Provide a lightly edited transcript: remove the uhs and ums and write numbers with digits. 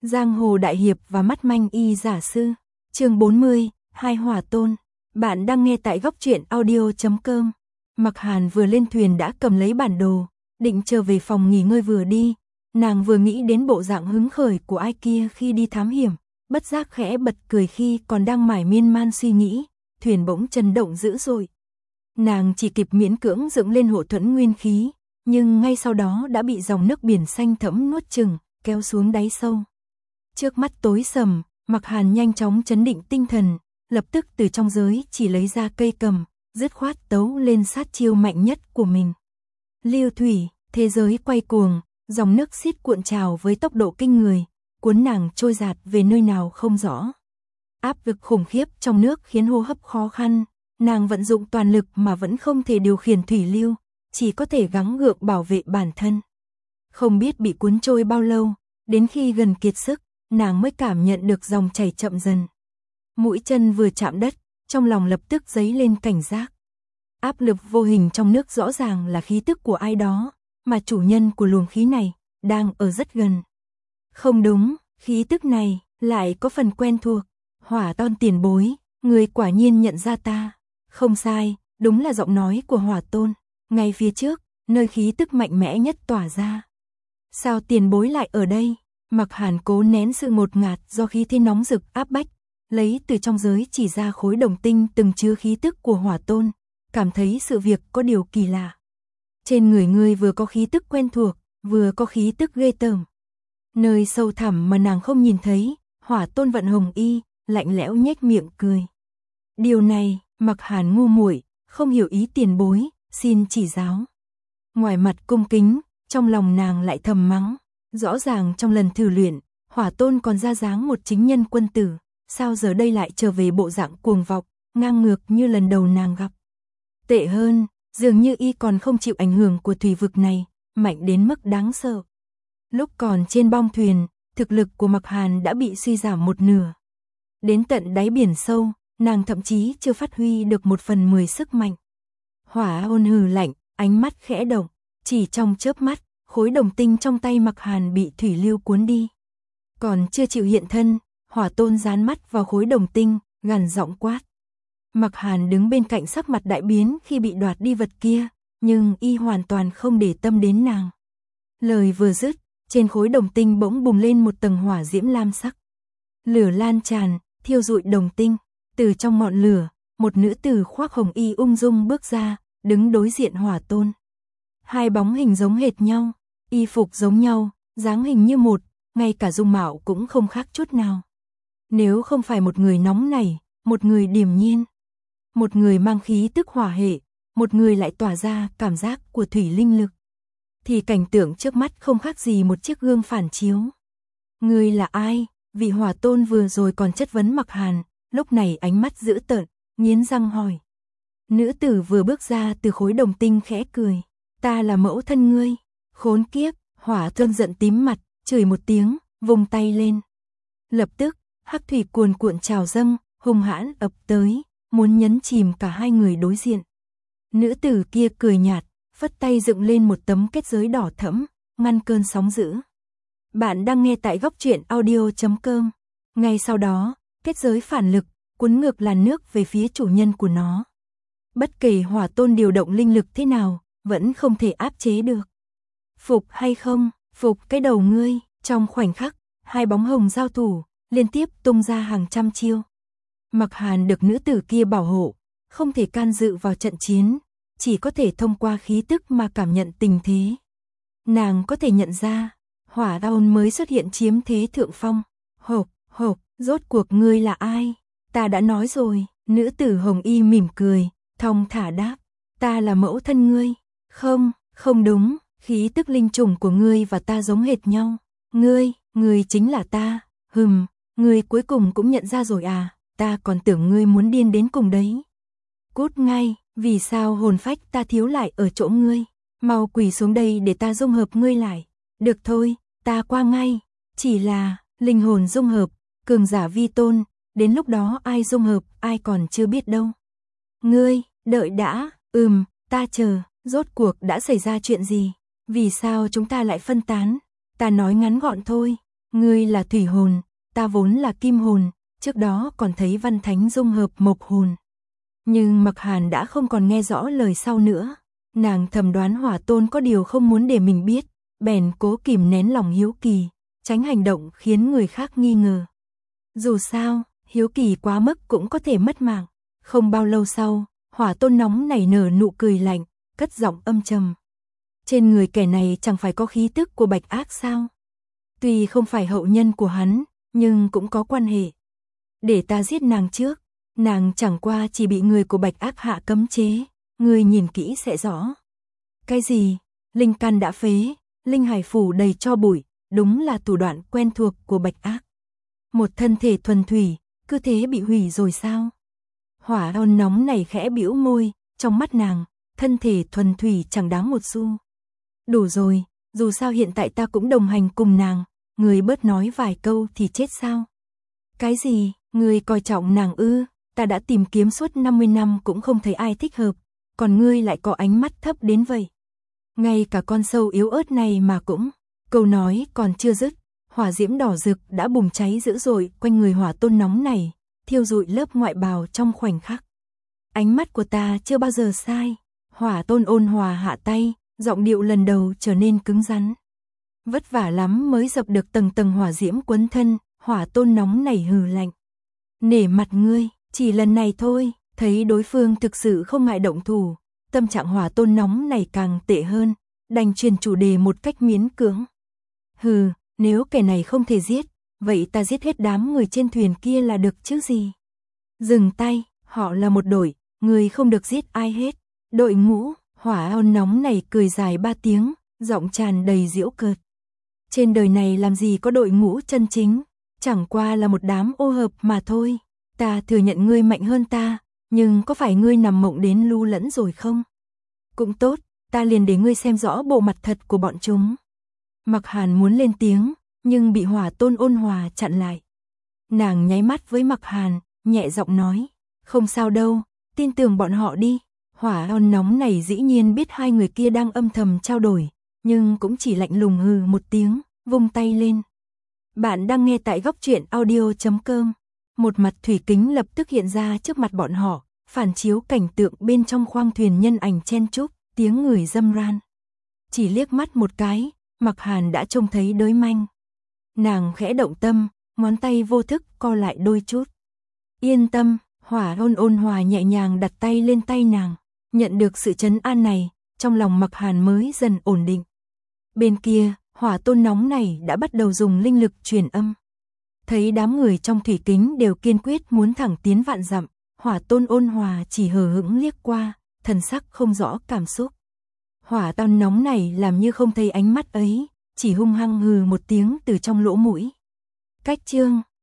Giang hồ đại hiệp và mắt manh y giả sư. Chương 40, Hai hỏa tôn. Bạn đang nghe tại góc truyện audio.com. Mặc Hàn vừa lên thuyền đã cầm lấy bản đồ, định trở về phòng nghỉ ngơi vừa đi. Nàng vừa nghĩ đến bộ dạng hứng khởi của ai kia khi đi thám hiểm, bất giác khẽ bật cười khi còn đang mải miên man suy nghĩ, thuyền bỗng chấn động dữ dội. Nàng chỉ kịp miễn cưỡng dựng lên hộ thuẫn nguyên khí, nhưng ngay sau đó đã bị dòng nước biển xanh thẫm nuốt chửng, kéo xuống đáy sâu. Trước mắt tối sầm, Mặc Hàn nhanh chóng trấn định tinh thần, lập tức từ trong giới chỉ lấy ra cây cầm, dứt khoát tấu lên sát chiêu mạnh nhất của mình. Lưu thủy, thế giới quay cuồng, dòng nước xiết cuộn trào với tốc độ kinh người, cuốn nàng trôi dạt về nơi nào không rõ. Áp lực khủng khiếp trong nước khiến hô hấp khó khăn, nàng vận dụng toàn lực mà vẫn không thể điều khiển thủy lưu, chỉ có thể gắng gượng bảo vệ bản thân. Không biết bị cuốn trôi bao lâu, đến khi gần kiệt sức, nàng mới cảm nhận được dòng chảy chậm dần. Mũi chân vừa chạm đất, trong lòng lập tức dấy lên cảnh giác. Áp lực vô hình trong nước rõ ràng là khí tức của ai đó, mà chủ nhân của luồng khí này đang ở rất gần. Không đúng, khí tức này lại có phần quen thuộc. Hỏa Tôn tiền bối, người quả nhiên nhận ra ta. Không sai, đúng là giọng nói của Hỏa Tôn. Ngay phía trước, nơi khí tức mạnh mẽ nhất tỏa ra. Sao tiền bối lại ở đây? Mặc Hàn cố nén sự ngột ngạt do khí thế nóng rực áp bách, lấy từ trong giới chỉ ra khối đồng tinh từng chứa khí tức của Hỏa Tôn, cảm thấy sự việc có điều kỳ lạ. Trên người ngươi vừa có khí tức quen thuộc, vừa có khí tức ghê tởm. Nơi sâu thẳm mà nàng không nhìn thấy, Hỏa Tôn vận hồng y, lạnh lẽo nhếch miệng cười. Điều này, Mặc Hàn ngu muội, không hiểu ý tiền bối, xin chỉ giáo. Ngoài mặt cung kính, trong lòng nàng lại thầm mắng. Rõ ràng trong lần thử luyện, Hỏa Tôn còn ra dáng một chính nhân quân tử, sao giờ đây lại trở về bộ dạng cuồng vọng, ngang ngược như lần đầu nàng gặp. Tệ hơn, dường như y còn không chịu ảnh hưởng của thủy vực này, mạnh đến mức đáng sợ. Lúc còn trên bong thuyền, thực lực của Mặc Hàn đã bị suy giảm một nửa. Đến tận đáy biển sâu, nàng thậm chí chưa phát huy được 1/10 sức mạnh. Hỏa ôn hừ lạnh, ánh mắt khẽ động, chỉ trong chớp mắt, khối đồng tinh trong tay Mặc Hàn bị thủy lưu cuốn đi. Còn chưa chịu hiện thân, Hỏa Tôn dán mắt vào khối đồng tinh, gằn giọng quát. Mặc Hàn đứng bên cạnh sắc mặt đại biến khi bị đoạt đi vật kia, nhưng y hoàn toàn không để tâm đến nàng. Lời vừa dứt, trên khối đồng tinh bỗng bùng lên một tầng hỏa diễm lam sắc. Lửa lan tràn, thiêu rụi đồng tinh. Từ trong ngọn lửa, một nữ tử khoác hồng y ung dung bước ra, đứng đối diện Hỏa Tôn. Hai bóng hình giống hệt nhau, y phục giống nhau, dáng hình như một, ngay cả dung mạo cũng không khác chút nào. Nếu không phải một người nóng nảy, một người điềm nhiên, một người mang khí tức hỏa hệ, một người lại tỏa ra cảm giác của thủy linh lực, thì cảnh tượng trước mắt không khác gì một chiếc gương phản chiếu. Người là ai? Vị Hỏa Tôn vừa rồi còn chất vấn Mặc Hàn, lúc này ánh mắt dữ tợn, nghiến răng hỏi. Nữ tử vừa bước ra từ khối đồng tinh khẽ cười. Ta là mẫu thân ngươi. Khốn kiếp, Hỏa Tôn giận tím mặt, chửi một tiếng, vung tay lên. Lập tức, hắc thủy cuồn cuộn trào dâng, hung hãn ập tới, muốn nhấn chìm cả hai người đối diện. Nữ tử kia cười nhạt, phất tay dựng lên một tấm kết giới đỏ thẫm, ngăn cơn sóng dữ. Bạn đang nghe tại góc truyện audio.com. Ngay sau đó, kết giới phản lực, cuốn ngược làn nước về phía chủ nhân của nó. Bất kể Hỏa Tôn điều động linh lực thế nào, vẫn không thể áp chế được. Phục hay không, phục cái đầu ngươi. Trong khoảnh khắc, hai bóng hồng giao thủ, liên tiếp tung ra hàng trăm chiêu. Mặc Hàn được nữ tử kia bảo hộ, không thể can dự vào trận chiến, chỉ có thể thông qua khí tức mà cảm nhận tình thế. Nàng có thể nhận ra, Hỏa Tôn mới xuất hiện chiếm thế thượng phong. Hộp, hộp, rốt cuộc ngươi là ai? Ta đã nói rồi, nữ tử hồng y mỉm cười, thong thả đáp. Ta là mẫu thân ngươi. Không, không đúng, khí tức linh trùng của ngươi và ta giống hệt nhau. Ngươi chính là ta. Ngươi cuối cùng cũng nhận ra rồi à, ta còn tưởng ngươi muốn điên đến cùng đấy. Cút ngay, vì sao hồn phách ta thiếu lại ở chỗ ngươi? Mau quỳ xuống đây để ta dung hợp ngươi lại. Được thôi, ta qua ngay. Chỉ là, linh hồn dung hợp, cường giả vi tôn, đến lúc đó ai dung hợp, ai còn chưa biết đâu. Ngươi, đợi đã, ta chờ, rốt cuộc đã xảy ra chuyện gì? Vì sao chúng ta lại phân tán? Ta nói ngắn gọn thôi, Ngươi là thủy hồn, ta vốn là kim hồn, trước đó còn thấy văn thánh dung hợp mộc hồn. Nhưng Mặc Hàn đã không còn nghe rõ lời sau nữa. Nàng thầm đoán Hỏa Tôn có điều không muốn để mình biết, bèn cố kìm nén lòng hiếu kỳ, tránh hành động khiến người khác nghi ngờ. Dù sao, hiếu kỳ quá mức cũng có thể mất mạng. Không bao lâu sau, Hỏa Tôn nóng nảy nở nụ cười lạnh, cất giọng âm trầm. Trên người kẻ này chẳng phải có khí tức của Bạch Ác sao? Tuy không phải hậu nhân của hắn, nhưng cũng có quan hệ. Để ta giết nàng trước, nàng chẳng qua chỉ bị người của Bạch Ác hạ cấm chế, ngươi nhìn kỹ sẽ rõ. Cái gì? Linh căn đã phế, linh hải phủ đầy tro bụi, đúng là thủ đoạn quen thuộc của Bạch Ác. Một thân thể thuần thủy, cứ thế bị hủy rồi sao? Hỏa Tôn nóng này khẽ bĩu môi, trong mắt nàng, thân thể thuần thủy chẳng đáng một xu. Đủ rồi, dù sao hiện tại ta cũng đồng hành cùng nàng, người bớt nói vài câu thì chết sao? Cái gì, ngươi coi trọng nàng ư? Ta đã tìm kiếm suốt 50 năm cũng không thấy ai thích hợp, còn ngươi lại có ánh mắt thấp đến vậy. Ngay cả con sâu yếu ớt này mà cũng, câu nói còn chưa dứt, hỏa diễm đỏ rực đã bùng cháy dữ dội quanh người Hỏa Tôn nóng này, thiêu rụi lớp ngoại bào trong khoảnh khắc. Ánh mắt của ta chưa bao giờ sai. Hỏa Tôn ôn hòa hạ tay, giọng điệu lần đầu trở nên cứng rắn. Vất vả lắm mới dập được tầng tầng hỏa diễm quấn thân, Hỏa Tôn nóng nảy hừ lạnh. Nể mặt ngươi, chỉ lần này thôi. Thấy đối phương thực sự không ngại động thủ, tâm trạng Hỏa Tôn nóng này càng tệ hơn, đành truyền chủ đề một cách miễn cưỡng. Hừ, nếu kẻ này không thể giết, vậy ta giết hết đám người trên thuyền kia là được chứ gì. Dừng tay, họ là một đội, người không được giết ai hết. Đội ngũ, Hỏa Tôn nóng này cười dài 3 tiếng, giọng tràn đầy giễu cợt. Trên đời này làm gì có đội ngũ chân chính, chẳng qua là một đám ô hợp mà thôi. Ta thừa nhận ngươi mạnh hơn ta, nhưng có phải ngươi nằm mộng đến lu lẫn rồi không? Cũng tốt, ta liền để ngươi xem rõ bộ mặt thật của bọn chúng. Mặc Hàn muốn lên tiếng, nhưng bị Hỏa Tôn ôn hòa chặn lại. Nàng nháy mắt với Mặc Hàn, nhẹ giọng nói, không sao đâu, tin tưởng bọn họ đi. Hỏa Tôn nóng này dĩ nhiên biết hai người kia đang âm thầm trao đổi, nhưng cũng chỉ lạnh lùng hừ một tiếng, vung tay lên. Bạn đang nghe tại Góc Truyện Audio.com. Một mặt thủy kính lập tức hiện ra trước mặt bọn họ, phản chiếu cảnh tượng bên trong khoang thuyền nhân ảnh chen chúc, tiếng người râm ran. Chỉ liếc mắt một cái, Mặc Hàn đã trông thấy đới manh. Nàng khẽ động tâm, ngón tay vô thức co lại đôi chút. Yên tâm, Hỏa Tôn ôn hòa nhẹ nhàng đặt tay lên tay nàng. Nhận được sự trấn an này, trong lòng Mặc Hàn mới dần ổn định. Bên kia, Hỏa Tôn nóng này đã bắt đầu dùng linh lực truyền âm. Thấy đám người trong thủy kính đều kiên quyết muốn thẳng tiến vạn dặm, Hỏa Tôn ôn hòa chỉ hờ hững liếc qua, thần sắc không rõ cảm xúc. Hỏa Tôn nóng này làm như không thấy ánh mắt ấy, chỉ hung hăng hừ một tiếng từ trong lỗ mũi. Cách chương